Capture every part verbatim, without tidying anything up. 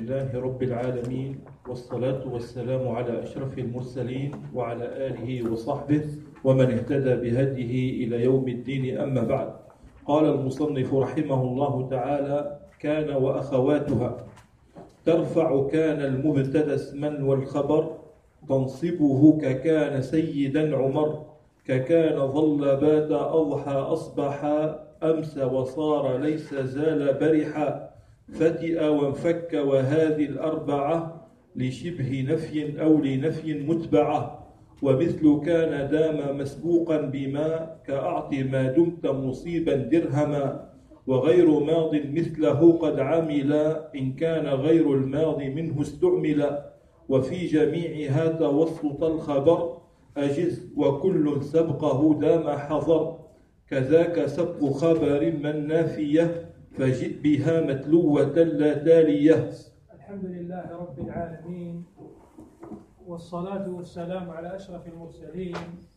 لله رب العالمين، والصلاة والسلام على أشرف المرسلين وعلى آله وصحبه ومن اهتدى بهديه إلى يوم الدين. أما بعد، قال المصنف رحمه الله تعالى: كان وأخواتها. ترفع كان المبتدأ اسما والخبر، تنصبه ككان سيدا عمر، ككان ظل بات أضحى أصبح، أمس وصار ليس زال برحا، فتئ وانفك وهذه الأربعة، لشبه نفي أو لنفي متبعة. ومثل كان دام مسبوقا بما، كأعط ما دمت مصيبا درهما، وغير ماض مثله قد عمل، إن كان غير الماضي منه استعمل. وفي جميعها توسط الخبر، أجز وكل سبقه دام حضر، كذاك سبق خبر من نافية، فجئ بها متلوة لا تالية. الحمد لله رب العالمين، والصلاة والسلام على أشرف المرسلين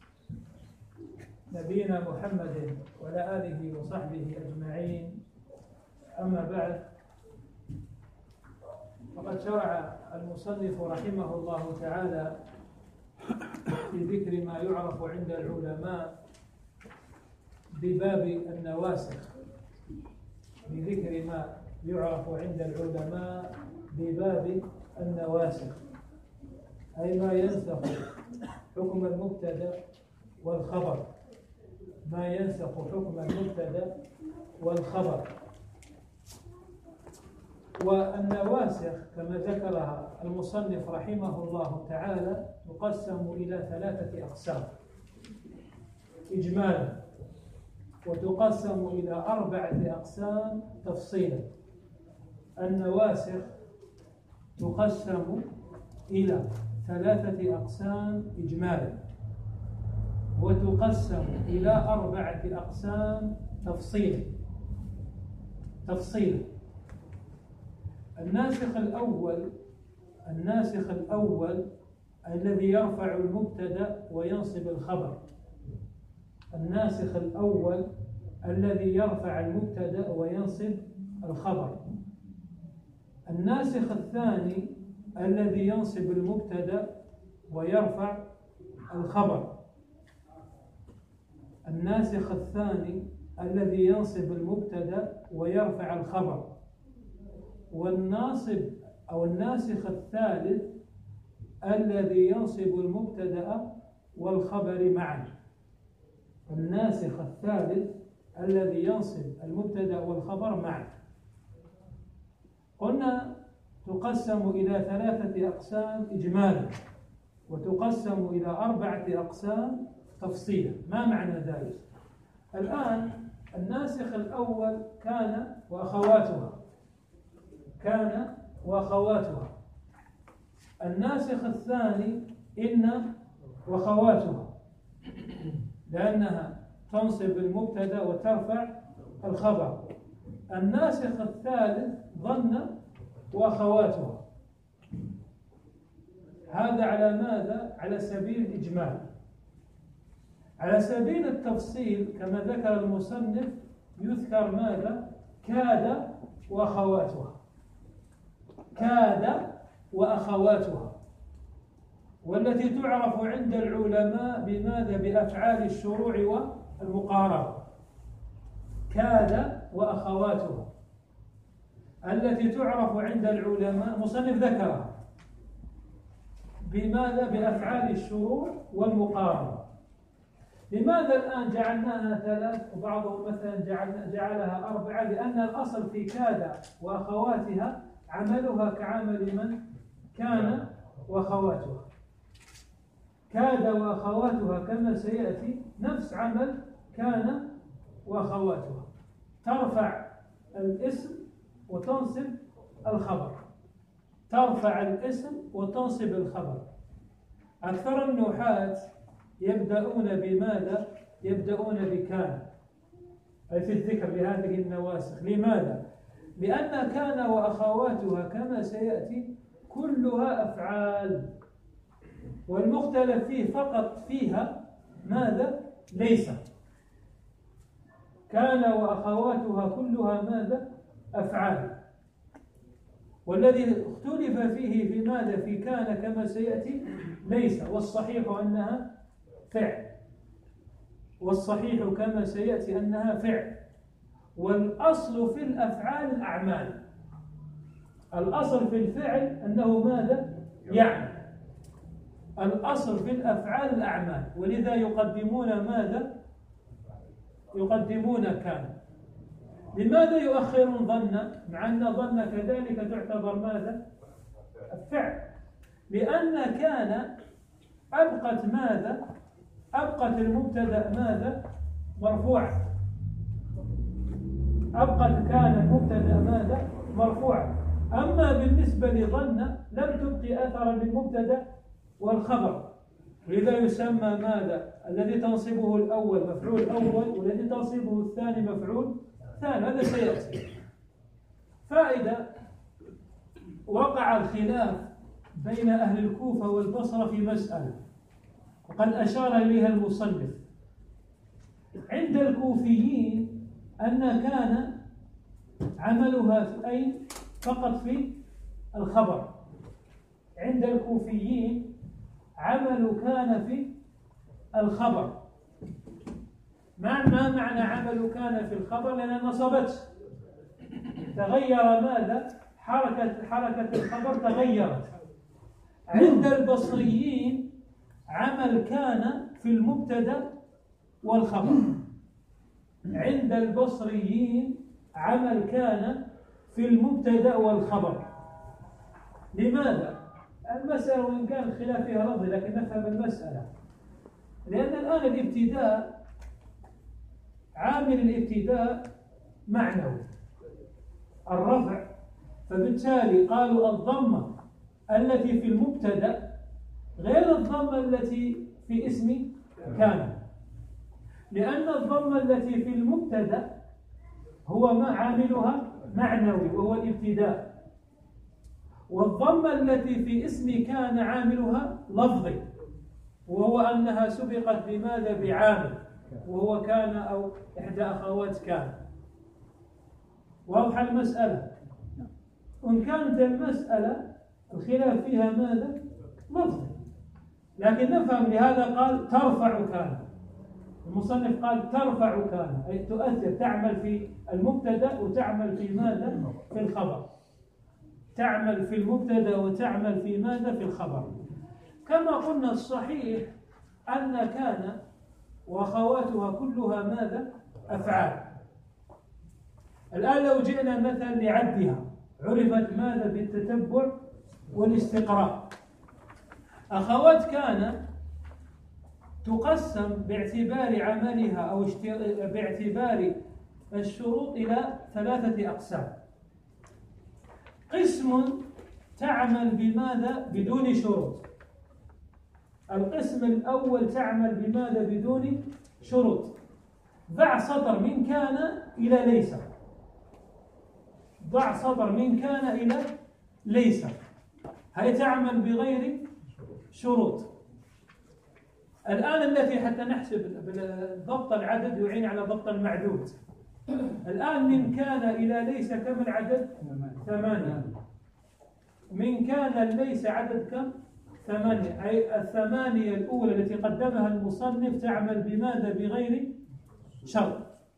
نبينا محمد وعلى آله وصحبه أجمعين. أما بعد، فقد شرع المصنف رحمه الله تعالى في ذكر ما يعرف عند العلماء بباب النواسخ، بذكر ما يعرف عند العلماء بباب النواسخ، أي ما ينسخ حكم المبتدأ والخبر، ما ينسخ حكم المبتدأ والخبر. والنواسخ كما ذكرها المصنف رحمه الله تعالى تقسم إلى ثلاثة أقسام إجمالا، وتقسم إلى أربعة أقسام تفصيلا. النواسخ تقسم إلى ثلاثة أقسام إجمالا، وتقسم إلى أربعة أقسام تفصيلا. تفصيلا الناسخ الأول الناسخ الأول الذي يرفع المبتدأ وينصب الخبر. الناسخ الأول الذي يرفع المبتدأ وينصب الخبر. الناسخ الثاني الذي ينصب المبتدأ ويرفع الخبر. الناسخ الثاني الذي ينصب المبتدأ ويرفع الخبر. والناصب أو الناسخ الثالث الذي ينصب المبتدأ والخبر معا. الناسخ الثالث الذي ينصب المبتدأ والخبر معا. قلنا تقسم إلى ثلاثة أقسام إجمالا، وتقسم إلى أربعة أقسام تفصيلا. ما معنى ذلك؟ الآن الناسخ الأول كان وأخواتها، كان وأخواتها. الناسخ الثاني إن وأخواتها، لأنها تنصب المبتدأ وترفع الخبر. الناسخ الثالث ظن وأخواتها. هذا على ماذا؟ على سبيل الإجمال. على سبيل التفصيل كما ذكر المصنف يذكر ماذا؟ كاد وأخواتها. كاد وأخواتها، والتي تعرف عند العلماء بماذا؟ بأفعال الشروع والمقاربة. كاد وأخواتها التي تعرف عند العلماء، مصنف ذكرها بماذا؟ بأفعال الشروع والمقاربة. لماذا الآن جعلناها ثلاث وبعضهم مثلا جعل جعلها أربعة؟ لأن الأصل في كاد وأخواتها عملها كعمل من؟ كان وأخواتها. كاد وأخواتها كما سيأتي نفس عمل كان وأخواتها، ترفع الاسم وتنصب الخبر. ترفع الاسم وتنصب الخبر. أكثر النحاة يبدأون بماذا؟ يبدأون بكان، أي في الذكر لهذه النواسخ. لماذا؟ لأن كان وأخواتها كما سيأتي كلها أفعال، والمختلف فيه فقط فيها ماذا؟ ليس. كان وأخواتها كلها ماذا؟ أفعال. والذي اختلف فيه في ماذا؟ في كان كما سيأتي ليس، والصحيح أنها فعل، والصحيح كما سيأتي أنها فعل. والأصل في الأفعال الأعمال، الأصل في الفعل أنه ماذا؟ يعمل. الأصل في الأفعال الأعمال، ولذا يقدمون ماذا؟ يقدمون كان. لماذا يؤخرون ظن مع أن ظن كذلك تعتبر ماذا؟ الفعل؟ لأن كان أبقت ماذا؟ أبقت المبتدأ ماذا؟ مرفوعا. أبقت كان المبتدأ ماذا؟ مرفوعا. أما بالنسبة لظن لم تبقي أثرا للمبتدأ والخبر، لذا يسمى ماذا؟ الذي تنصبه الأول مفعول أول، والذي تنصبه الثاني مفعول ثاني. هذا سيأتي. فائدة: وقع الخلاف بين أهل الكوفة والبصرة في مسألة وقد أشار إليها المصنف. عند الكوفيين أن كان عملها في أي فقط في الخبر. عند الكوفيين عمل كان في الخبر. ما ما معنى عمل كان في الخبر؟ لأنها نصبت، تغير ماذا؟ حركة حركة الخبر تغيرت. عند البصريين عمل كان في المبتدأ والخبر. عند البصريين عمل كان في المبتدأ والخبر. لماذا؟ المسألة وإن كان الخلاف فيها لفظي لكن نفهم المسألة. لأن الآن الابتداء عامل الابتداء معنوي الرفع، فبالتالي قالوا الضمة التي في المبتدأ غير الضمة التي في اسم كان، لأن الضمة التي في المبتدأ هو ما عاملها معنوي وهو الابتداء، والضمة التي في اسم كان عاملها لفظي وهو أنها سبقت بماذا؟ بعامل، وهو كان أو إحدى أخوات كان. واضحة المسألة؟ وإن كانت المسألة الخلاف فيها ماذا؟ لفظي، لكن نفهم. لهذا قال ترفع كان. المصنف قال ترفع كان، أي تؤثر، تعمل في المبتدأ وتعمل في ماذا؟ في الخبر. تعمل في المبتدأ وتعمل في ماذا؟ في الخبر. كما قلنا الصحيح أن كان وأخواتها كلها ماذا؟ أفعال. الآن لو جئنا مثلا لعدها عرفت ماذا؟ بالتتبع والاستقراء. أخوات كان تقسم باعتبار عملها أو باعتبار الشروط إلى ثلاثة أقسام. قسم تعمل بماذا؟ بدون شروط. القسم الأول تعمل بماذا؟ بدون شروط. ضع سطر من كان إلى ليس، ضع سطر من كان إلى ليس، هي تعمل بغير شروط. الآن التي حتى نحسب ضبط العدد يعين على ضبط المعدود. الآن من كان إلى ليس كم العدد؟ ثمانية. من كان ليس عدد كم؟ ثمانية. أي الثمانية الأولى التي قدمها المصنف تعمل بماذا؟ بغير شرط.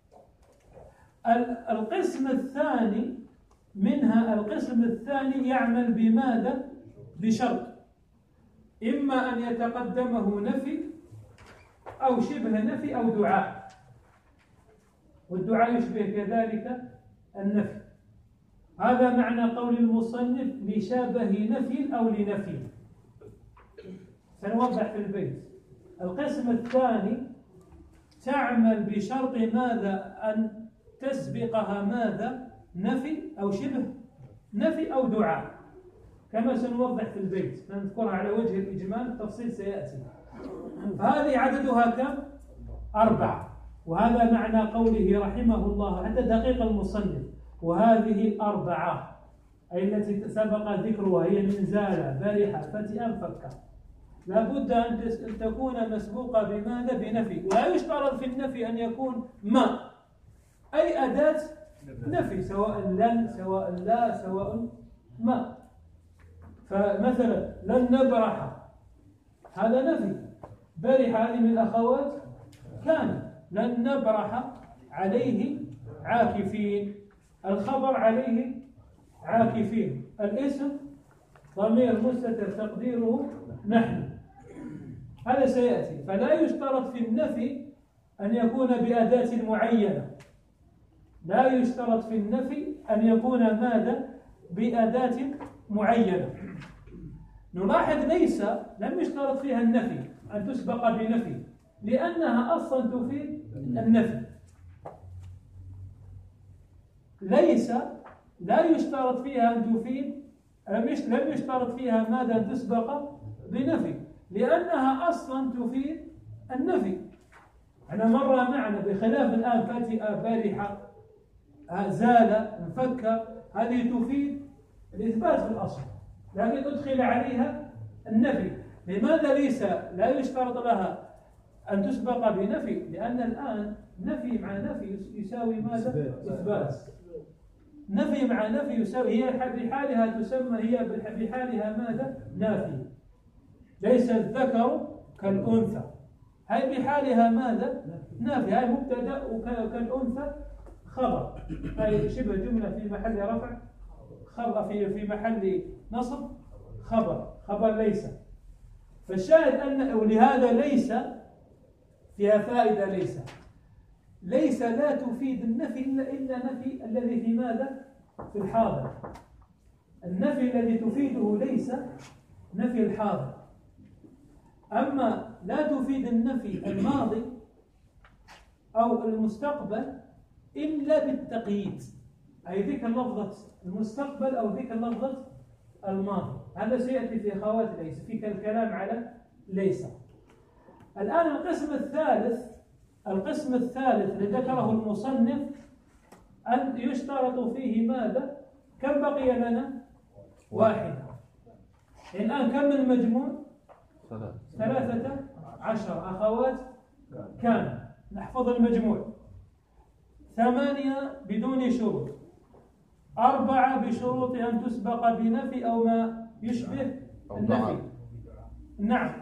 القسم الثاني منها، القسم الثاني يعمل بماذا؟ بشرط، إما أن يتقدمه نفي أو شبه نفي أو دعاء، والدعاء يشبه كذلك النفي. هذا معنى قول المصنف لشبه نفي أو لنفي. سنوضح في البيت. القسم الثاني تعمل بشرط ماذا؟ أن تسبقها ماذا؟ نفي أو شبه نفي أو دعاء، كما سنوضح في البيت، نذكرها على وجه الإجمال، التفصيل سيأتي. فهذه عددها كم؟ أربعة. وهذا معنى قوله رحمه الله عند دقيق المصنف وهذه الأربعة، أي التي سبق ذكرها، هي من زال برح فتئا فكا، لابد أن تكون مسبوقة بماذا؟ بنفي. ولا يشترط في النفي أن يكون ما، أي أداة نفي، سواء لن، سواء لا، سواء ماء. فمثلا لن نبرح هذا نفي، برح هذه من الأخوات كان، لن نبرح عليه عاكفين، الخبر عليه عاكفين، الاسم ضمير مستتر تقديره نحن. هذا سيأتي. فلا يشترط في النفي أن يكون بأداة معينة، لا يشترط في النفي أن يكون ماذا؟ بأداة معينة. نلاحظ ليس لم يشترط فيها النفي أن تسبق بنفي، لأنها أصلا تفيد النفي. ليس لا يشترط فيها أن تفيد، لم يشترط فيها ماذا؟ أن تسبق بنفي، لأنها أصلا تفيد النفي. أنا مر معنا بخلاف الآن فتئ، برح، زال، انفك، هذه تفيد الإثبات في الأصل، لكن أدخل عليها النفي. لماذا ليس لا يشترط لها أن تسبق بنفي؟ لأن الآن نفي مع نفي يساوي ماذا؟ إثبات. نفي مع نفي يساوي، هي بحالها تسمى، هي بحالها ماذا؟ نافي. ليس الذكر كالأنثى، هي بحالها ماذا؟ نافي. هي مبتدأ وكالأنثى خبر، هي شبه جملة في محل رفع، خبر في في محل نصب، خبر خبر ليس. فالشاهد أن ولهذا ليس فيها فائدة. ليس ليس لا تفيد النفي إلا إلا نفي الذي في ماذا؟ في الحاضر. النفي الذي تفيده ليس نفي الحاضر. أما لا تفيد النفي الماضي أو المستقبل إلا بالتقييد، أي ذكر لفظة المستقبل أو ذكر لفظة الماضي. هذا سيأتي في أخوات ليس، في الكلام على ليس. الآن القسم الثالث، القسم الثالث الذي ذكره المصنف أن يشترط فيه ماذا؟ كم بقي لنا؟ واحدة. الآن كم من المجموع؟ ثلاثة عشر أخوات كان. نحفظ المجموع: ثمانية بدون شروط، أربعة بشروط أن تسبق بنفي أو ما يشبه النفي. نعم.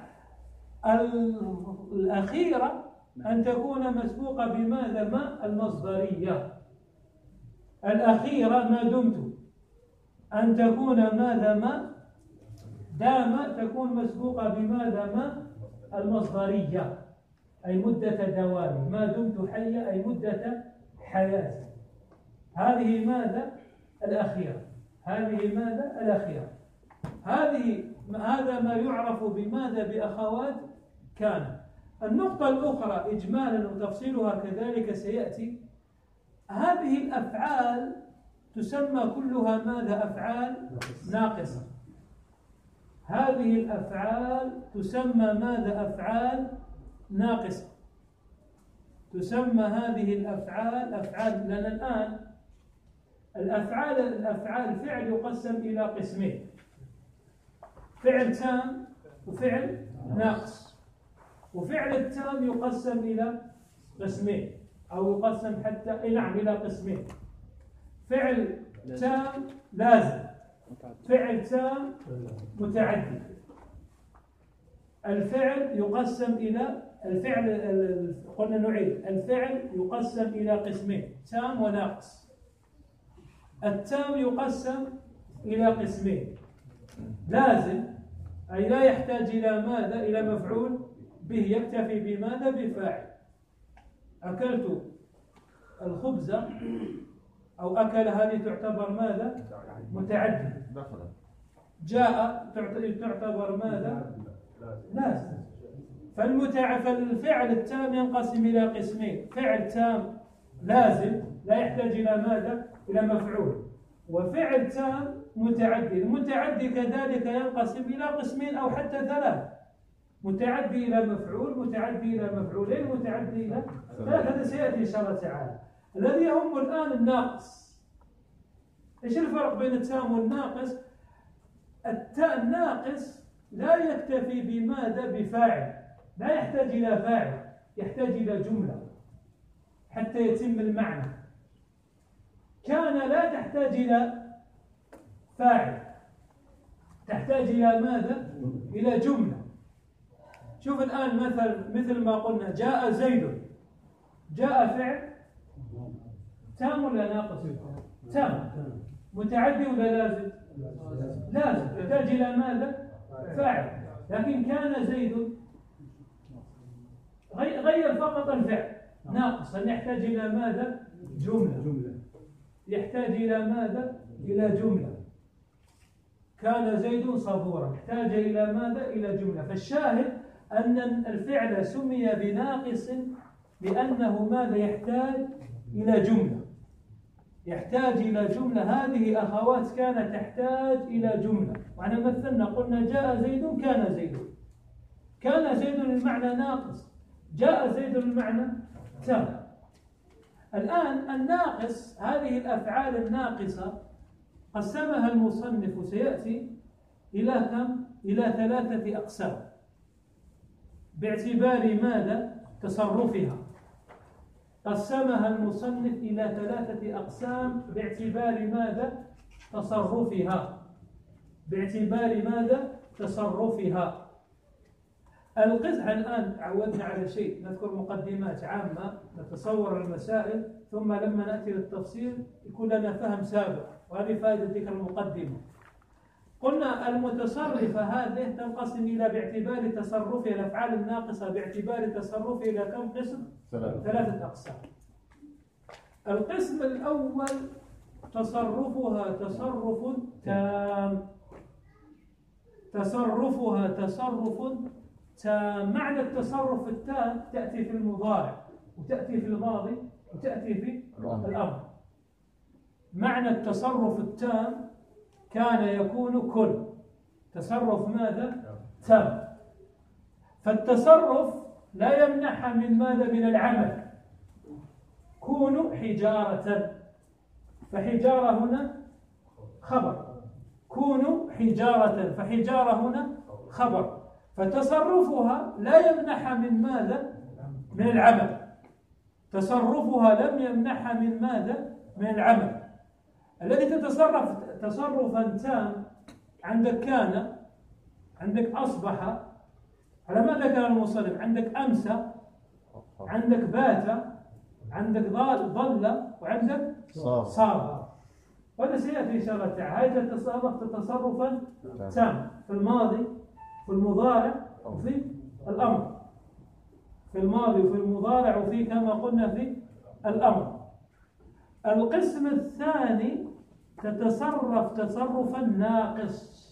الأخيرة أن تكون مسبوقة بماذا؟ ما المصدرية. الأخيرة ما دمت أن تكون ماذا؟ ما دام تكون مسبوقة بماذا؟ ما المصدرية، أي مدة دوامي، ما دمت حيا أي مدة حياتي. هذه ماذا؟ الأخيرة. هذه ماذا؟ الأخيرة. هذه هذا ما يعرف بماذا؟ بأخوات كان. النقطة الأخرى إجمالا وتفصيلها كذلك سيأتي. هذه الأفعال تسمى كلها ماذا؟ أفعال ناقصة. هذه الأفعال تسمى ماذا؟ أفعال ناقصة. تسمى هذه الأفعال أفعال. لأن الآن الأفعال الأفعال فعل يقسم إلى قسمين: فعل تام وفعل ناقص. وفعل التام يقسم إلى قسمين، أو يقسم حتى نعم إلى قسمين: فعل تام لازم، فعل تام متعدي. الفعل يقسم إلى الفعل، قلنا نعيد، الفعل يقسم إلى قسمين: تام وناقص. التام يقسم إلى قسمين: لازم، أي لا يحتاج إلى ماذا؟ إلى مفعول به، يكتفي بماذا؟ بفاعل. أكلت الخبز أو أكل، هذه تعتبر ماذا؟ متعدي. جاء تعتبر ماذا؟ لازم. فالمتع فالفعل التام ينقسم إلى قسمين: فعل تام لازم لا يحتاج إلى ماذا؟ إلى مفعول، وفعل تام متعدي. المتعدي كذلك ينقسم إلى قسمين أو حتى ثلاث: متعدي إلى مفعول، متعدي إلى مفعولين، متعدي إلى ثلاث. هذا سيأتي إن شاء الله تعالى. الذي يهم الآن الناقص. إيش الفرق بين التام والناقص؟ التاء الناقص لا يكتفي بماذا؟ بفاعل، لا يحتاج إلى فاعل، يحتاج إلى جملة حتى يتم المعنى. كان لا تحتاج إلى فاعل تحتاج إلى ماذا؟ إلى جملة. شوف الآن مثل مثل ما قلنا جاء زيد، جاء فعل تام ولا ناقص؟ تام. متعدي ولا لازم؟ لازم. يحتاج إلى ماذا؟ فاعل. لكن كان زيد غير فقط الفعل ناقص، أن يحتاج إلى ماذا؟ جملة. يحتاج إلى ماذا؟ إلى جملة. كان زيد صبورا، احتاج إلى ماذا؟ إلى جملة. فالشاهد أن الفعل سمي بناقص لأنه ماذا؟ يحتاج إلى جملة. يحتاج إلى جملة. هذه أخوات كانت تحتاج إلى جملة. وأنا مثلنا قلنا جاء زيد، كان زيد. كان زيد المعنى ناقص، جاء زيد المعنى تام. الآن الناقص، هذه الأفعال الناقصة قسمها المصنف سيأتي إلى كم؟ إلى ثلاثة أقسام باعتبار ماذا؟ تصرفها. قسمها المصنف إلى ثلاثة أقسام باعتبار ماذا؟ تصرفها. باعتبار ماذا؟ تصرفها. القسم الآن عودنا على شيء، نذكر مقدمات عامة نتصور المسائل، ثم لما نأتي للتفصيل يكون لنا فهم سابق، وهذه فائدة تلك المقدمة. قلنا المتصرفة هذه تنقسم إلى باعتبار تصرفها، الأفعال الناقصة باعتبار تصرفها إلى كم قسم؟ ثلاثة أقسام. القسم الأول تصرفها تصرف تام. تصرفها تصرف تام. معنى التصرف التام تأتي في المضارع، وتأتي في الماضي، وتأتي في الأمر. معنى التصرف التام كان يكون كل تصرف ماذا؟ تام. فالتصرف لا يمنح من ماذا؟ من العمل. كونوا حجارة، فحجارة هنا خبر. كونوا حجارة، فحجارة هنا خبر. فتصرفها لا يمنح من ماذا؟ من العمل. تصرفها لم يمنح من ماذا؟ من العمل. الذي تتصرف تصرفا تام عندك كان، عندك أصبح، على ماذا كان المصنف؟ عندك أمسى، عندك بات، عندك ظل، وعندك صار. وهذا سيأتي إن شاء الله تعالى. هذا تتصرف تصرفا تام في الماضي، في المضارع، وفي الأمر. في الماضي وفي المضارع وفي كما قلنا في الأمر. القسم الثاني تتصرف تصرفا ناقص.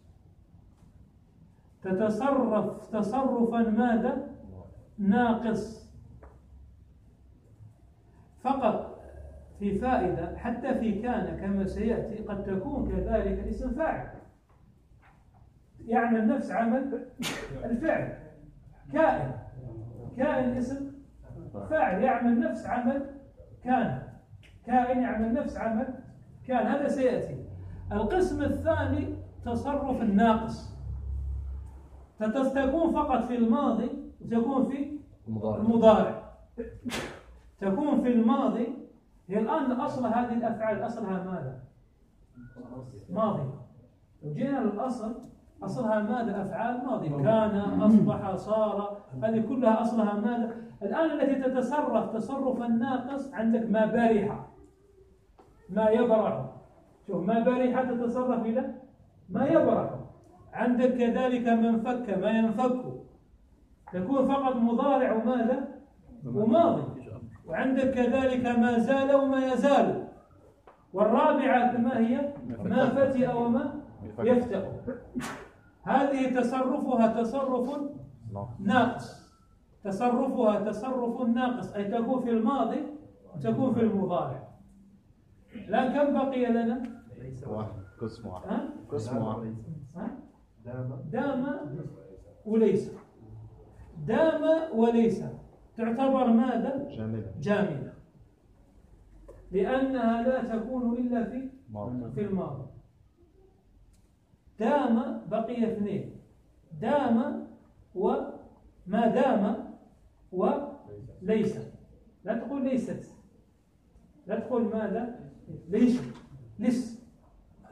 تتصرف تصرفا ماذا؟ ناقص. فقط في فائدة، حتى في كان كما سيأتي قد تكون كذلك اسم فاعل يعمل نفس عمل الفعل. كائن، كائن اسم فاعل يعمل نفس عمل كان. كائن يعمل نفس عمل كان. هذا سيأتي. القسم الثاني تصرف الناقص. تكون فقط في الماضي، وتكون في المضارع. تكون في الماضي. هي الآن أصل هذه الأفعال أصلها ماذا؟ ماضي. لو جينا للأصل، أصلها ماذا؟ أفعال ماضي. كان، أصبح، صار، هذه كلها أصلها ماذا؟ الآن التي تتصرف تصرفا ناقص عندك ما برح، ما يبرح. شوف، ما برح تتصرف إلى ما يبرح. عندك كذلك من فك، ما ينفك، تكون فقط مضارع وماذا؟ وماضي. وعندك كذلك ما زال وما يزال. والرابعة ما هي؟ ما فتئ وما يفتأ. هذه تصرفها تصرف ناقص. تصرفها تصرف ناقص، أي تكون في الماضي وتكون في المضارع. لا، كم بقي لنا؟ واحد. قسم واحد. قسم واحد. دام وليس. دام وليس تعتبر ماذا؟ جامدة. جامدة، لأنها لا تكون إلا في ماضي. في الماضي. دام بقي اثنين، دام وما دام وليس. لا تقول ليست، لا تقول ماذا؟ ليش لس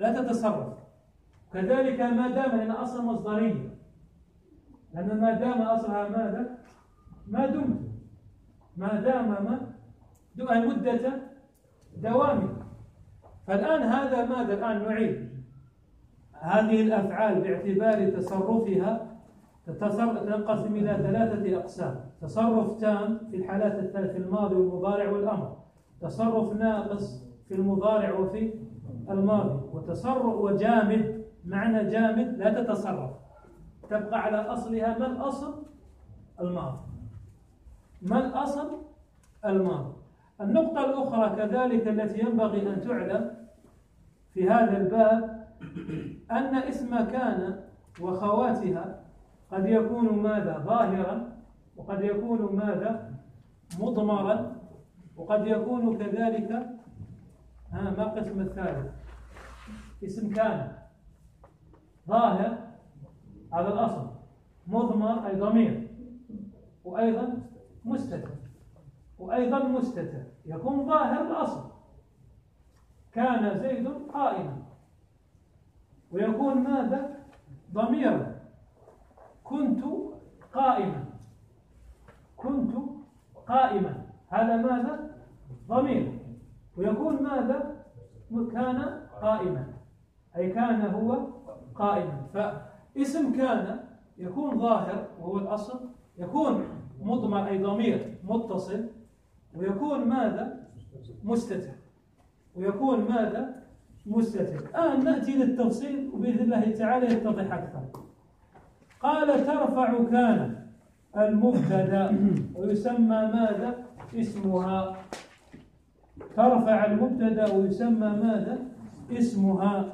لا تتصرف. كذلك ما دام، لأن أصل مصدرية، لأن ما دام أصلها ماذا؟ ما دمت، ما دام ما أي مدة دوامه. فالآن هذا ماذا؟ الآن نعيد هذه الأفعال باعتبار تصرفها تنقسم إلى ثلاثة أقسام: تصرف تام في الحالات الثلاث، في الماضي والمضارع والأمر، تصرف ناقص في المضارع وفي الماضي، وتصرف وجامد. معنى جامد لا تتصرف، تبقى على أصلها. ما الأصل؟ الماضي. ما الأصل؟ الماضي. النقطة الأخرى كذلك التي ينبغي أن تعلم في هذا الباب أن اسم كان وخواتها قد يكون ماذا؟ ظاهرا، وقد يكون ماذا؟ مضمرا، وقد يكون كذلك ها ما القسم الثالث؟ اسم كان ظاهر، هذا الأصل، مضمر أي ضمير، وأيضا مستتر، وأيضا مستتر. يكون ظاهر الأصل كان زيد قائما، ويكون ماذا؟ ضميرا، كنت قائما، كنت قائما، هذا ماذا؟ ضمير. ويكون ماذا؟ كان قائما، أي كان هو قائما. فاسم كان يكون ظاهر وهو الأصل، يكون مضمر أي ضمير متصل، ويكون ماذا؟ مستتر، ويكون ماذا؟ مستتر. الآن نأتي للتفصيل وبإذن الله تعالى يتضح أكثر. قال: ترفع كان المبتدا ويسمى ماذا؟ اسمها. ترفع المبتدا ويسمى ماذا؟ اسمها.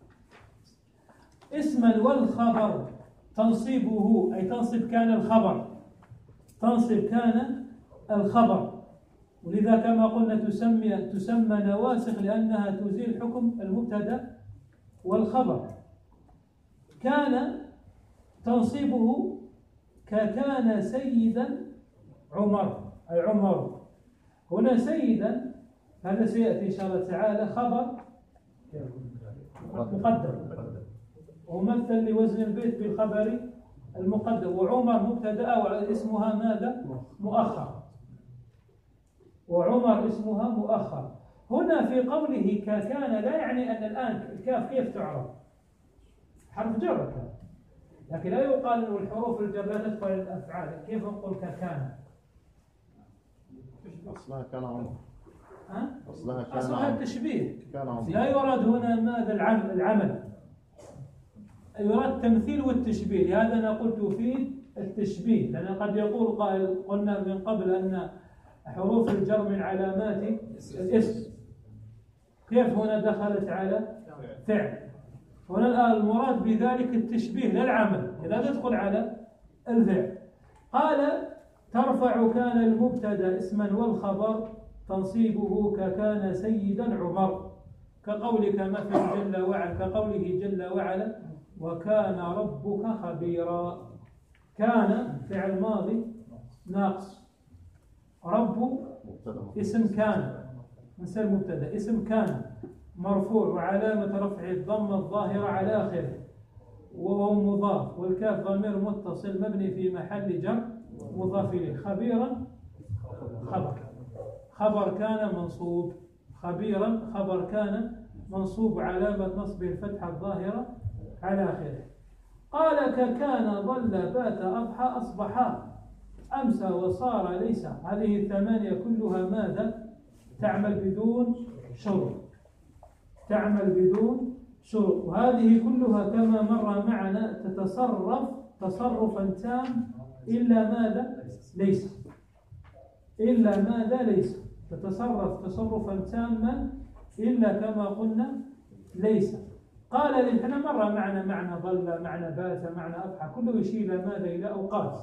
اسما والخبر تنصيبه، أي تنصب كان الخبر، تنصب كان الخبر. ولذا كما قلنا تسمى تسمى نواسخ لأنها تزيل حكم المبتدا والخبر. كان تنصيبه ككان سيدا عمر، أي عمر. هنا سيدا هذا سيأتي إن شاء الله تعالى خبر مقدم، ومثل لوزن البيت بالخبر المقدم. وعمر مبتدا واسمها ماذا؟ مؤخر، وعمر اسمها مؤخر. هنا في قوله ككان لا يعني أن الآن الكاف كيف تعرف؟ حرف جر كان، لكن لا يقال أن الحروف الجر لا تدخل الأفعال. كيف نقول ككان؟ أصلها كان عمر. أه؟ أصلها كان أصلها التشبيه، عمر. لا يراد هنا ماذا؟ العمل, العمل. يراد التمثيل والتشبيه. لهذا أنا قلت تفيد التشبيه، لأن قد يقول قائل قلنا من قبل أن حروف الجر من علامات الاسم. كيف هنا دخلت على فعل؟ هنا الآن المراد بذلك التشبيه لا العمل، لا تدخل على الفعل. قال: ترفع كان المبتدا اسما والخبر تنصيبه ككان سيدا عمر، كقولك مثلا جل وعلا، كقوله جل وعلا: وكان ربك خبيرا. كان فعل ماضي ناقص، رب اسم كان، نسى المبتدا، اسم كان مرفوع وعلامة رفعه الضمة الظاهرة على آخره، وهو مضاف، والكاف ضمير متصل مبني في محل جر مضاف إليه. خبيرا خبر، خبر كان منصوب، خبيرا خبر كان منصوب علامة نصبه الفتحة الظاهرة على آخره. قال: ككان ظل بات أضحى أصبحا أمسى وصار ليس. هذه الثمانية كلها ماذا؟ تعمل بدون شروط، تعمل بدون شروط. وهذه كلها كما مر معنا تتصرف تصرفا تام إلا ماذا؟ ليس، إلا ماذا؟ ليس. تتصرف تصرفا تاما إلا كما قلنا ليس. قال: احنا مر معنا معنى ظل، معنى بات، معنى أضحى، كله يشير إلى ماذا؟ إلى أوقات.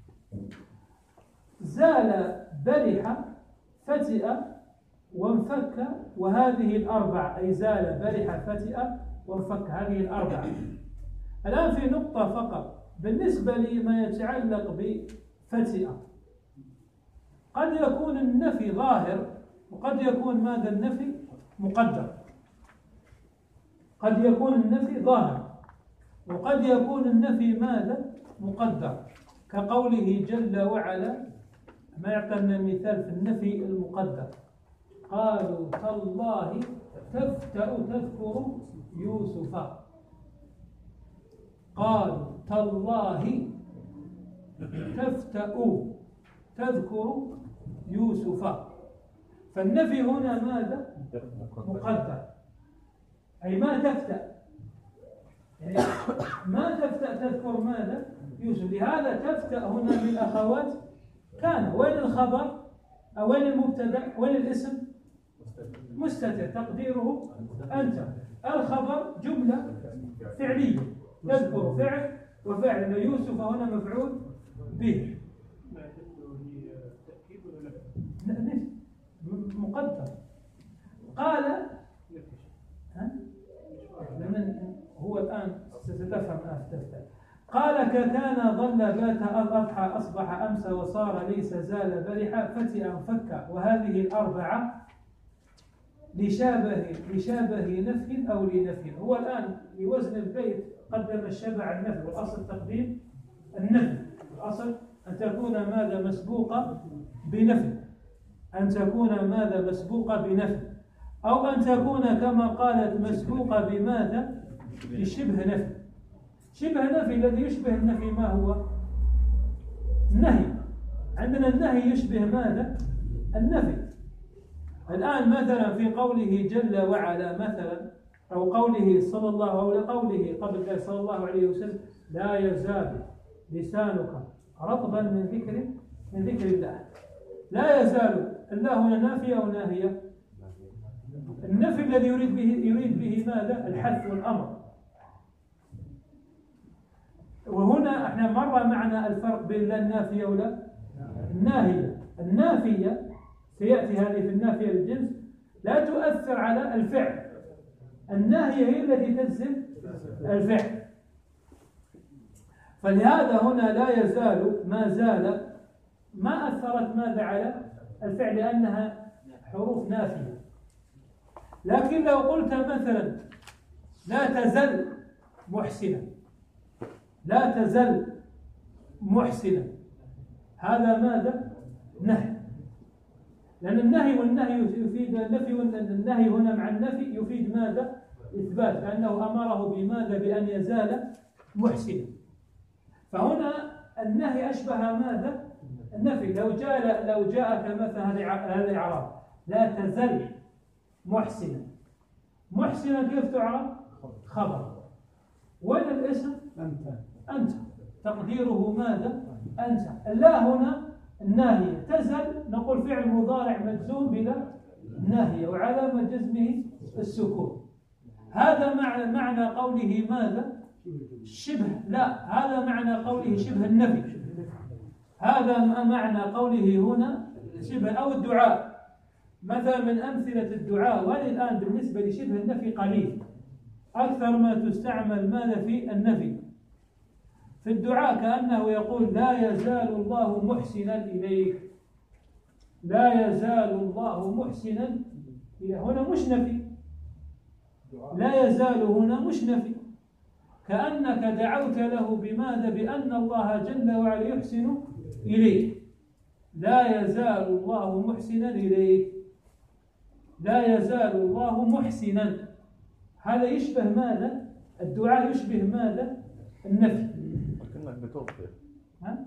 زال برح فتئ وانفك، وهذه الأربع، أي زال برح فتئ وانفك، هذه الأربع. الآن في نقطة فقط بالنسبة لما يتعلق بفتئ. قد يكون النفي ظاهر، وقد يكون ماذا؟ النفي مقدر. قد يكون النفي ظاهر، وقد يكون النفي ماذا؟ مقدر، كقوله جل وعلا ما يعطينا مثال في النفي المقدر، قالوا تالله تفتأ تذكر يوسف، قالوا تالله تفتأ تذكر يوسف. فالنفي هنا ماذا؟ مقدر، أي ما تفتأ، يعني ما تفتأ تذكر ماذا؟ يوسف. لهذا تفتأ هنا من أخوات كان. وين الخبر؟ أو وين المبتدأ؟ وين الاسم؟ مستتر تقديره أنت. الخبر جملة فعلية تذكر فعل وفعل، يوسف هنا مفعول به مقدر. قال ها؟ لمن هو الآن ستفهم أفتفتح. قال ككان ظل بات الأضحى أصبح أمس وصار ليس زال برحا فتئا فك. وهذه الأربعة لشابه لشابه نفي أو لنفي. هو الآن لوزن البيت قدم الشبع النفي، والأصل تقديم النفي، الأصل أن تكون ماذا؟ مسبوقة بنفي، أن تكون ماذا؟ مسبوقة بنفي، أو أن تكون كما قالت مسبوقة بماذا؟ بشبه نفي. شبه نفي الذي يشبه النفي ما هو؟ النهي. عندنا النهي يشبه ماذا؟ النفي. الآن مثلا في قوله جل وعلا مثلا، أو قوله صلى الله أو قوله قبل صلى الله عليه وسلم لا يزال لسانك رطبا من ذكر من ذكر الله. لا يزال الله هنا نافية أو ناهية؟ النفي الذي يريد به يريد به ماذا؟ الحث والأمر. وهنا احنا مر معنا الفرق بين النافية ولا الناهية. النافية سيأتي هذه في النافية للجنس لا تؤثر على الفعل، الناهية هي التي تجزم الفعل. فلهذا هنا لا يزال ما زال ما أثرت ماذا على الفعل لأنها حروف نافية. لكن لو قلت مثلا لا تزل محسنا، لا تزل محسنا، هذا ماذا؟ نهي، لأن النهي والنهي يفيد النفي، والنهي هنا مع النفي يفيد ماذا؟ إثبات، كأنه أمره بماذا؟ بأن يزال محسنا. فهنا النهي أشبه ماذا؟ النفي. لو جاء لو جاءك مثلا هذا الإعراب لا تزل محسنا، محسنا كيف تعرف؟ خبر. وين الاسم؟ أنت. أنت تقديره ماذا؟ أنت. لا هنا الناهية. تزل نقول فعل مضارع مجزوم بلا ناهية وعلامة جزمه السكون. هذا معنى معنى قوله ماذا؟ شبه. لا، هذا معنى قوله شبه النفي. هذا معنى قوله هنا شبه أو الدعاء. مثلا من أمثلة الدعاء، وهذه الآن بالنسبة لشبه النفي قليل، أكثر ما تستعمل ماذا في النفي. في الدعاء كأنه يقول لا يزال الله محسنا إليك، لا يزال الله محسنا إليك. هنا مش نفي، لا يزال هنا مش نفي، كأنك دعوت له بماذا؟ بأن الله جل وعلا يحسن إليك. لا يزال الله محسنا إليك، لا يزال الله محسنا. هذا يشبه ماذا؟ الدعاء يشبه ماذا؟ النفي. كأنك بتغفر. ها؟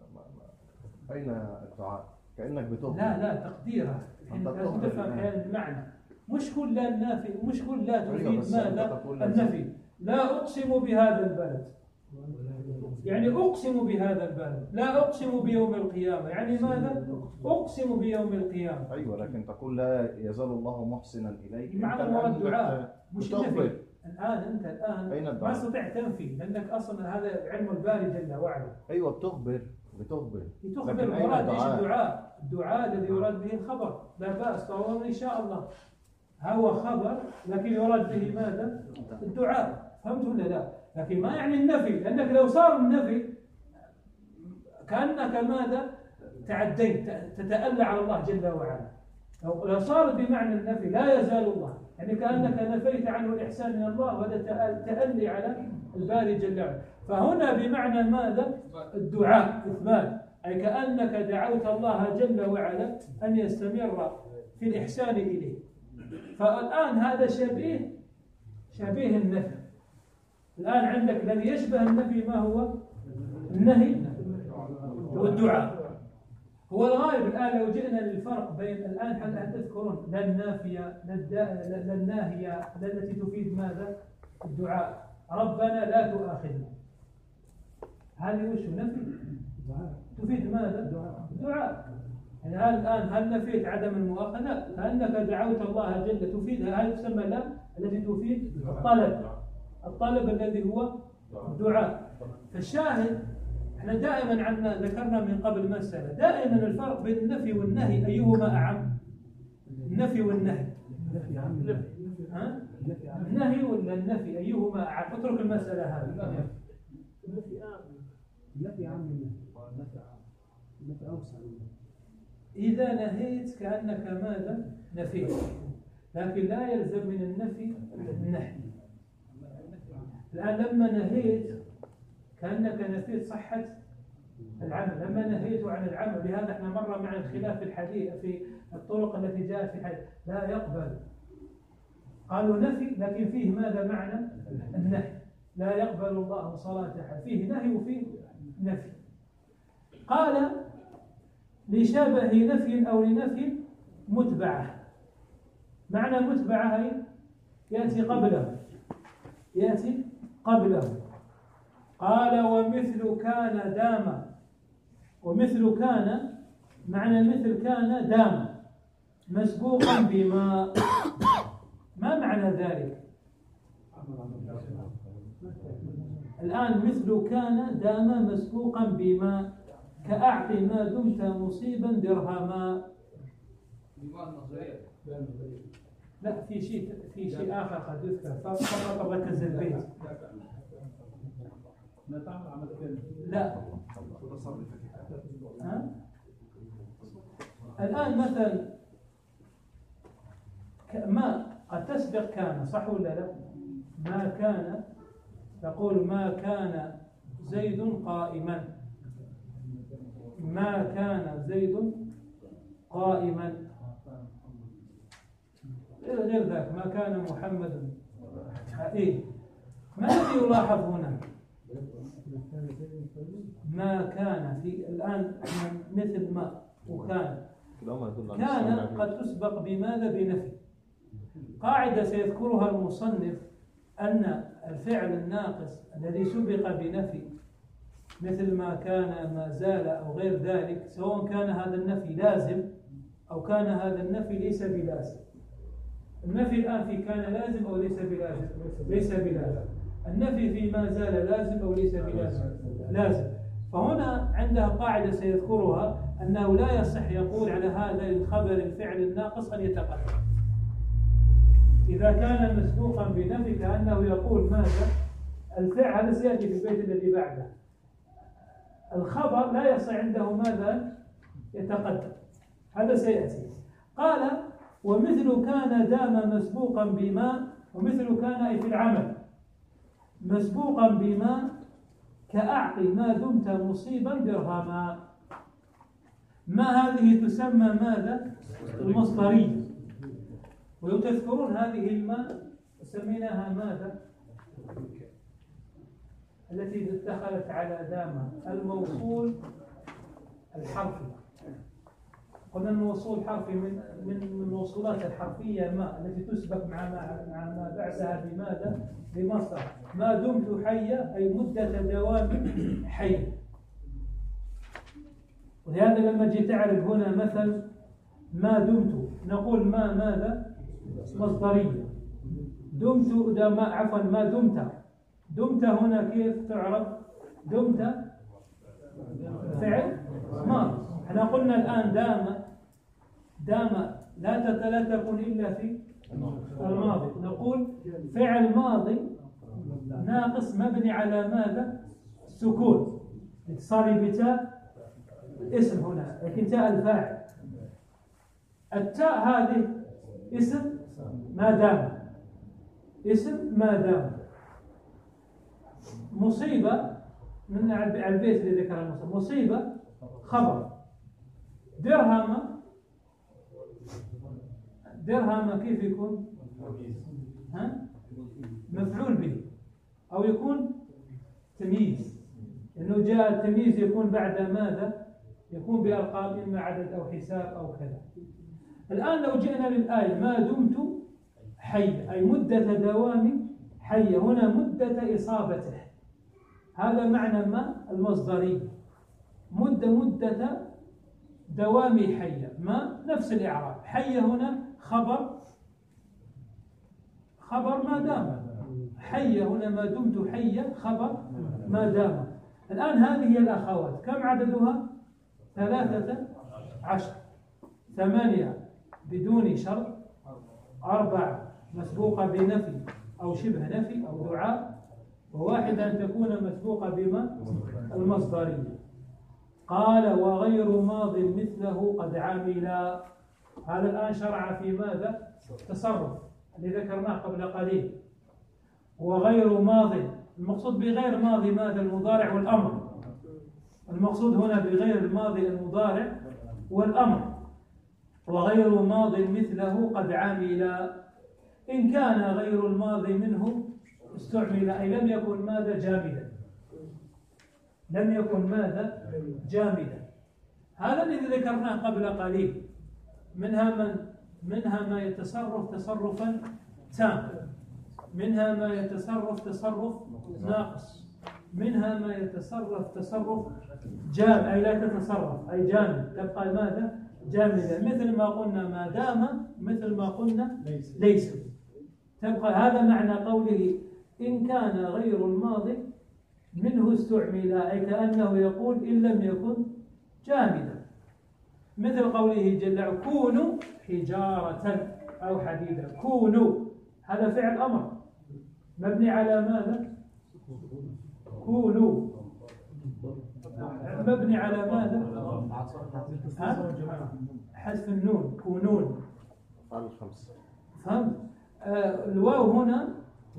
أين الدعاء؟ كأنك بتغفر. لا لا تقديرها. أنت لازم تفهم المعنى. مش كل لا النافي، مش كل لا تفيد ماذا؟ النفي. لا أقسم بهذا البلد، يعني أقسم بهذا البلد. لا أقسم بيوم القيامة، يعني ماذا؟ أقسم بيوم القيامة. أيوة، لكن تقول لا يزال الله محسنا إليك. معنى هو الدعاء مش نفي. الآن أنت الآن ما تستطيع تنفي، لأنك أصلا هذا علم الباري جل وعلا. أيوة بتخبر بتخبر بتخبر. المراد إيش الدعاء؟ الدعاء الذي يراد به الخبر، لا بأس طوال إن شاء الله. هو خبر لكن يراد به ماذا؟ الدعاء. فهمت ولا لا؟ لكن ما يعني النفي، لأنك لو صار النفي كأنك ماذا؟ تعديت، تتألى على الله جل وعلا. لو لو صارت بمعنى النفي لا يزال الله، يعني كأنك نفيت عنه الإحسان من الله، وهذا تألي على الباري جل وعلا. فهنا بمعنى ماذا؟ الدعاء، إثبات، أي كأنك دعوت الله جل وعلا أن يستمر في الإحسان إليه. فالآن هذا شبيه شبيه النفي. الآن عندك الذي يشبه النفي ما هو؟ النهي والدعاء. هو الغالب الآن لو جئنا للفرق بين الآن هل تذكرون لا النافية لا الناهية التي تفيد ماذا؟ الدعاء. ربنا لا تؤاخذنا، هذه وش نفي؟ تفيد ماذا؟ الدعاء. يعني هل الآن هل نفيت عدم المؤاخذة؟ كأنك دعوت الله جل، تفيد هذه تسمى لا التي تفيد الطلب، الطلب الذي هو الدعاء. فالشاهد احنا دائما عندنا ذكرنا من قبل مسألة، دائما الفرق بين النفي والنهي أيهما أعم؟ النفي والنهي. ها؟ النهي ولا النفي أيهما أعم؟ اترك المسألة هذه. النفي أعم، النفي أعم من النفي، النفي أوسع. إذا نهيت كأنك ماذا؟ نفيت، لكن لا يلزم من النفي النهي. الآن لما نهيت كأنك نفيت صحة العمل، لما نهيت عن العمل. لهذا احنا مرة مع الخلاف في الحديث في الطرق التي جاءت في الحديث لا يقبل، قالوا نفي لكن فيه ماذا معنى النهي؟ لا يقبل الله صلاة أحد، فيه نهي وفيه نفي. قال لشبه نفي أو لنفي متبعة. معنى متبعة هي يأتي قبله، يأتي قبله. قال ومثل كان دام، ومثل كان معنى مثل كان دام مسبوقا بما، ما معنى ذلك؟ الآن مثل كان دام مسبوقا بما كأعطي ما دمت مصيبا درهما. لا في شيء في شيء آخر قد يذكر، فقط ركز البيت. لا ها؟ الآن مثلا ما قد تسبق كان، صح ولا لا؟ ما كان تقول ما كان زيد قائما، ما كان زيد قائما، غير ذلك ما كان محمد. إيه ما الذي يلاحظ هنا؟ ما كان في الآن مثل ما وكان، كان قد تسبق بماذا؟ بنفي. قاعدة سيذكرها المصنف أن الفعل الناقص الذي سبق بنفي مثل ما كان ما زال أو غير ذلك، سواء كان هذا النفي لازم أو كان هذا النفي ليس بلازم. النفي الآن في كان لازم أو ليس بلازم؟ ليس بلازم. النفي في ما زال لازم أو ليس بلازم؟ لازم. فهنا عندها قاعدة سيذكرها أنه لا يصح يقول على هذا الخبر الفعل الناقص أن يتقدم. إذا كان مسبوقا بنفي كأنه يقول ماذا؟ الفعل، هذا سيأتي في البيت الذي بعده، الخبر لا يصح عنده ماذا؟ يتقدم، هذا سيأتي. قال ومثل كان دام مسبوقا بما، ومثل كان أي في العمل مسبوقا بما كأعطي ما دمت مصيبا درهما. ما هذه تسمى ماذا؟ المصدرية. وتذكرون هذه الماء سميناها ماذا؟ التي دخلت على دامها الموصول الحرفي. قلنا الموصول الحرفي من من الموصولات الحرفية ما التي تسبق مع ما مع ما بعدها بماذا؟ بمصدر. ما دمت حيا أي مدة دوام حي. ولهذا لما جيت تعرف هنا مثل ما دمت نقول ما ماذا؟ مصدرية. دمت ما عفوا ما دمت، دمت هنا كيف تعرف؟ دمت فعل ماضي. احنا قلنا الآن دام، دام لا لا تكون إلا في الماضي. نقول فعل ماضي ناقص مبني على ماذا؟ السكون، اتصالي بتاء الاسم هنا، لكن تاء الفاعل. التاء هذه اسم ما دام، اسم ما دام. مصيبة من البيت اللي ذكره مصيبة خبر. درهم، درهم كيف يكون؟ ها؟ مفعول به، أو يكون تمييز، لأنه جاء التمييز يكون بعد ماذا؟ يكون بأرقام إما عدد أو حساب أو كذا. الآن لو جئنا للآية ما دمت حي، أي مدة دوام حي، هنا مدة إصابته، هذا معنى ما المصدري، مدة مدة دوام حي، ما نفس الإعراب. حي هنا خبر، خبر ما دام، حي هنا ما دمت حي خبر ما دام. الآن هذه هي الأخوات، كم عددها؟ ثلاثة عشر. ثمانية بدون شرط، أربعة مسبوقة بنفي أو شبه نفي أو دعاء، وواحدة أن تكون مسبوقة بما المصدرية. قال وغير ماض مثله قد عمل. هذا الآن شرع في ماذا؟ تصرف اللي ذكرناه قبل قليل. وغير ماض، المقصود بغير ماضي ماذا؟ المضارع والأمر. المقصود هنا بغير الماضي المضارع والأمر. وغير ماض مثله قد عمل، إن كان غير الماضي منه استعمل، أي لم يكن ماذا؟ جامدا، لم يكن ماذا؟ جامدا. هذا الذي ذكرناه قبل قليل. منها من منها ما يتصرف تصرفا تام، منها ما يتصرف تصرف ناقص، منها ما يتصرف تصرف جام، أي لا تتصرف، أي جامد، تبقى ماذا؟ جامدة، مثل ما قلنا ما دام، مثل ما قلنا ليس، تبقى. هذا معنى قوله إن كان غير الماضي منه استعمل، أي كأنه يقول إن لم يكن جامدا. مثل قوله جل وعلا كونوا حجارة أو حديدا. كونوا هذا فعل أمر مبني على ماذا؟ كونوا مبني على ماذا؟ حذف النون، كونون. فهمت؟ آه الواو هنا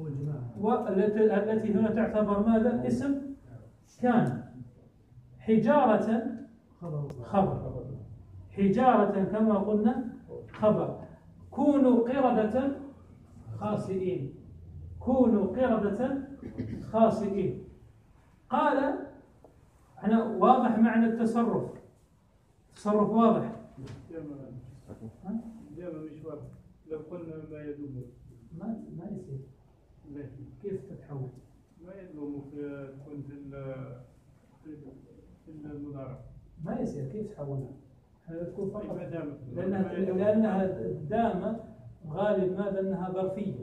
التي هنا تعتبر ماذا؟ اسم كان. حجارة خبر، حجارة كما قلنا خبر. كونوا قردة خاسئين، كونوا قردة خاسئين. قال أنا واضح معنى التصرف، تصرف واضح. جامع مش واضح، لو قلنا ما يدوم ما ما يصير. كيف تتحول؟ ما يدوم في تكون في في المضارع، ما يصير. كيف تحولها؟ هذا تكون فقط دام، لأنها لأنها دامة غالب ماذا؟ أنها ظرفية.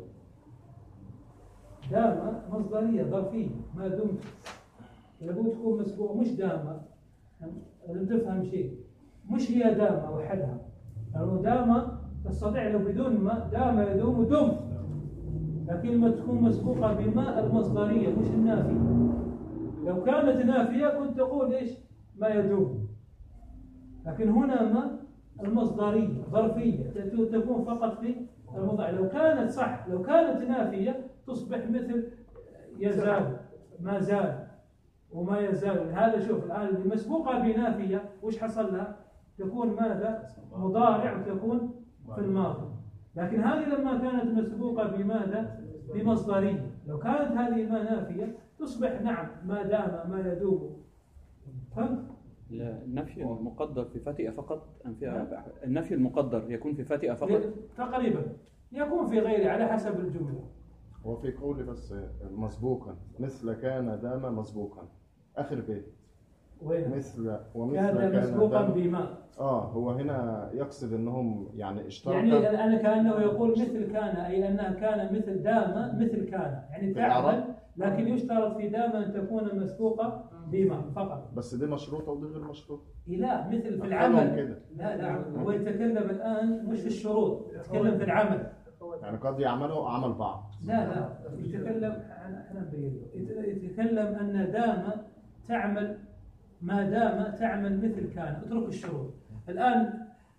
دامة مصدرية ظرفية ما دمت، لابد تكون مسبوقة، مش دامة. لازم تفهم شيء، مش هي دامة وحدها، لأنه دامة تستطيع لو بدون ما دام يدوم دمت، لكن لما تكون مسبوقة بما المصدرية مش النافية. لو كانت نافية كنت تقول إيش؟ ما يدوم، لكن هنا ما المصدرية ظرفية تكون فقط في المضارع. لو كانت صح، لو كانت نافية تصبح مثل يزال، ما زال، وما يزال. هذا شوف الآن اللي مسبوقة بنافية وش حصل لها؟ تكون ماذا؟ مضارع، وتكون في الماضي. لكن هذه لما كانت مسبوقة بماذا؟ بمصدرية. لو كانت هذه ما نافية تصبح نعم ما دام ما يدوم. فهمت؟ النفي المقدر في فتئة فقط أم في النفي المقدر يكون في فتئة فقط؟ تقريبا يكون في غيره على حسب الجملة. وفي قولي بس مسبوقا مثل كان دام مسبوقا آخر بيت وين؟ مثل ومثل كان, كان مسبوقا دام. بما اه هو هنا يقصد انهم يعني اشترطوا، يعني أنا كأنه يقول مثل كان، أي أنها كان مثل دام مثل كان، يعني تعمل، لكن يشترط في دام أن تكون مسبوقة بما فقط. بس دي مشروطة ودي غير مشروطة. لا مثل في العمل كده. لا لا هو يتكلم الآن مش في الشروط، يتكلم في العمل. يعني قد يعملوا عمل بعض. لا لا يتكلم، احنا نبين له، يتكلم أن دام تعمل، ما دام تعمل مثل كان، اترك الشروط. الآن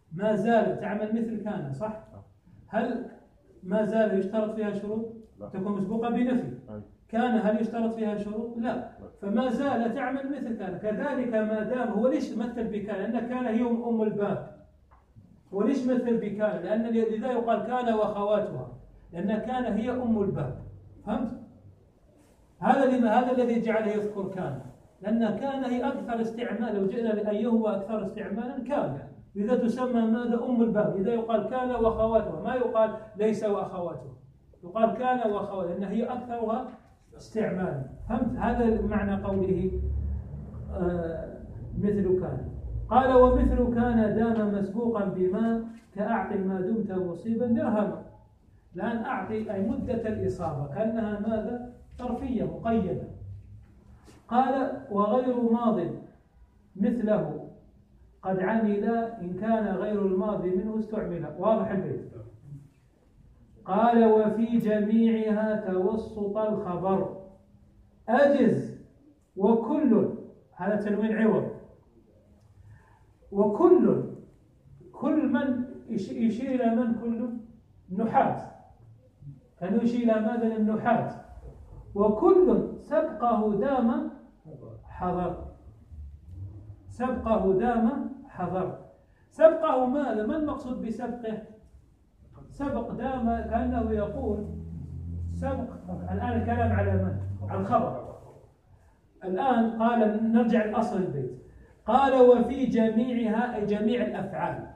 ما زال تعمل مثل كان، صح؟ هل ما زال يشترط فيها شروط؟ لا. تكون مسبوقة بنفي. أي. كان هل يشترط فيها شروط؟ لا. فما زال تعمل مثل كان. كذلك ما دام هو ليش مثل بكان؟ لأن كان هي أم الباب. وليش مثل بكان؟ لأن لذا يقال كان وأخواتها، لأن كان هي أم الباب. فهمت؟ هذا لما هذا الذي جعله يذكر كان، لأن كان هي أكثر استعمال. لو جئنا لأيه هو أكثر استعمالا كان، لذا تسمى ماذا؟ أم الباب. لذا يقال كان وأخواتها، ما يقال ليس وأخواتها، يقال كان وأخواتها لأن هي أكثرها استعمالا. فهمت؟ هذا معنى قوله آه مثل كان. قال ومثل كان دام مسبوقا بما كأعطي ما دمت مصيبا درهما. لأن أعطي أي مدة الإصابة، كأنها ماذا؟ ظرفية مقيدة. قال وغير ماض مثله قد عمل إن كان غير الماضي منه استعمل. واضح البيت. قال وفي جميعها توسط الخبر أجز وكل، هذا تنوين عوض، وكل كل من يشير إلى من؟ كل النحاة، كانوا يشير إلى ماذا؟ النحاة. وكل سبقه دام حضر، سبقه دام حضر. سبقه ماذا؟ ما المقصود بسبقه؟ سبق دام كأنه يقول سبق. الآن الكلام على من؟ على الخبر. الآن قال نرجع الأصل البيت. قال وفي جميعها أي جميع الأفعال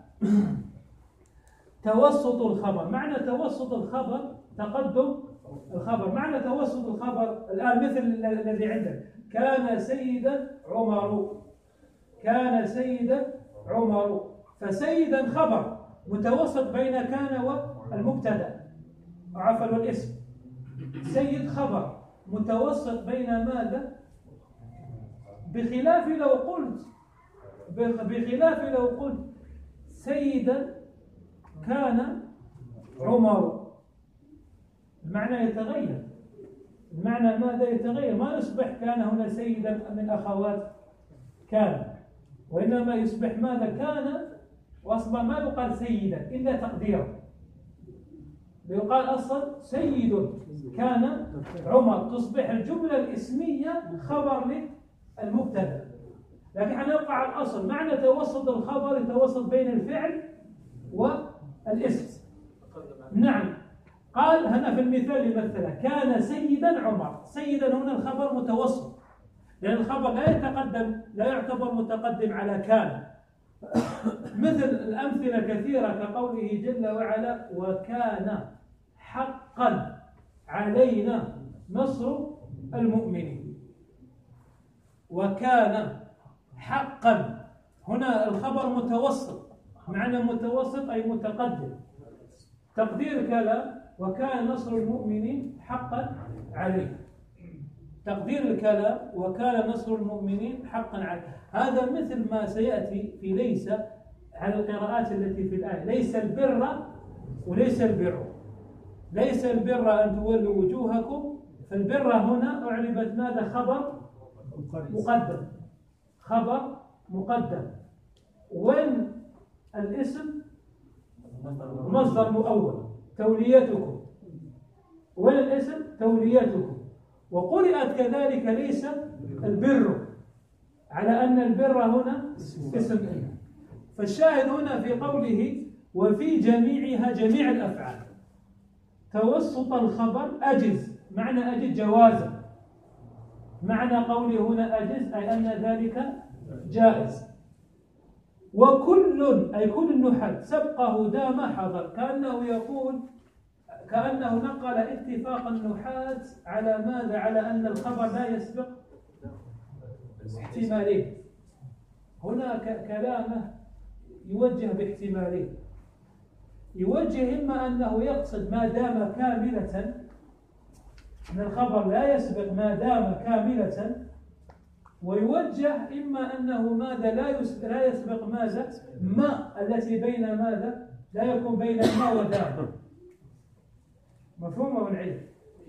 توسط الخبر. معنى توسط الخبر تقدم الخبر. معنى توسط الخبر الآن مثل الذي عندك كان سيدا عمر، كان سيدا عمر. فسيدا خبر متوسط بين كان والمبتدا، عفوا والاسم. سيد خبر متوسط بين ماذا؟ بخلاف لو قلت بخلاف لو قلت سيدا كان عمر، المعنى يتغير. المعنى ماذا يتغير؟ ما يصبح كان هنا سيدا من أخوات كان، وإنما يصبح ماذا؟ كان وأصبح ما يقال سيدا إلا تقديره. يقال أصلا سيد كان عمر، تصبح الجملة الإسمية خبر للمبتدا. لكن حنبقى على الأصل. معنى توسط الخبر يتوسط بين الفعل والاسم. نعم. قال هنا في المثال اللي مثله كان سيدا عمر. سيدا هنا الخبر متوسط، لأن الخبر لا يتقدم، لا يعتبر متقدم على كان. مثل الأمثلة كثيرة كقوله جل وعلا وكان حقا علينا نصر المؤمنين. وكان حقا هنا الخبر متوسط. معنى متوسط أي متقدم. تقدير كلام وكان نصر المؤمنين حقا عليه. تقدير الكلام وكان نصر المؤمنين حقا عليه. هذا مثل ما سيأتي في ليس على القراءات التي في الآية. ليس البر وليس البر. ليس البر أن تولوا وجوهكم. فالبر هنا أعربت ماذا؟ خبر مقدم. خبر مقدم. وين الاسم؟ مصدر مؤول توليتكم. وين الاسم؟ توليتكم. وقرأت كذلك ليس البر على أن البر هنا اسم. فالشاهد هنا في قوله وفي جميعها جميع الأفعال توسط الخبر أجز. معنى أجز جوازا. معنى قوله هنا أجز أي أن ذلك جائز. وكل أي كل النحاة سبقه دام حضر. كأنه يقول كأنه نقل اتفاق النحاة على ماذا؟ على أن الخبر لا يسبق احتمالين. هنا كلامه يوجه باحتمالين. يوجه إما أنه يقصد ما دام كاملة، أن الخبر لا يسبق ما دام كاملة، ويوجه إما أنه ماذا لا لا يسبق ماذا؟ ما التي بين ماذا؟ لا يكون بين ما ودام. مفهوم العلم؟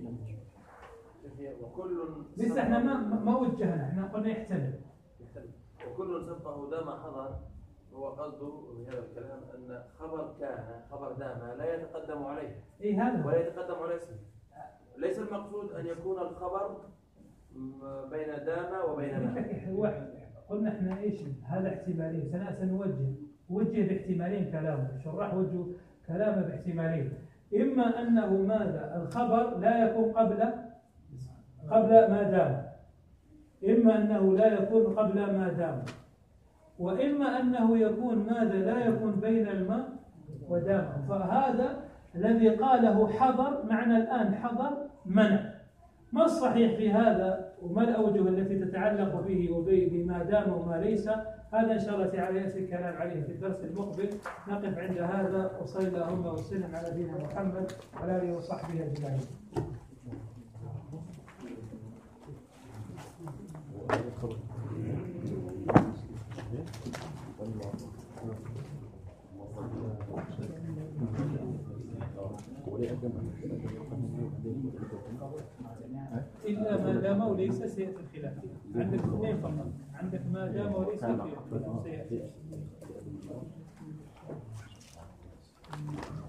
وكل لسه احنا ما ما وجهنا، احنا قلنا يحتمل. وكل سبقه دام حضر هو قصده بهذا الكلام أن خبر كان خبر دام لا يتقدم عليه اي هذا ولا يتقدم على اسمه. ليس المقصود أن يكون الخبر بين دام وبين ما. واحد قلنا احنا ايش هذا احتمالين، سنة سنوجه وجه باحتمالين كلامه، الشراح وجهوا كلامه باحتمالين، اما انه ماذا الخبر لا يكون قبل قبل ما دام، اما انه لا يكون قبل ما دام، واما انه يكون ماذا لا يكون بين الماء ودام. فهذا الذي قاله حضر معنى الان حضر منع. ما الصحيح في هذا وما الأوجه التي تتعلق به وبما دام وما ليس؟ هذا إن شاء الله تعالى يأتي الكلام عليه في الدرس المقبل. نقف عند هذا وصلى اللهم وسلم على نبينا محمد وعلى آله وصحبه أجمعين. إلا ما دام وليس سيأتي الخلاف. عندك اثنين فقط، عندك ما دام وليس سيأتي.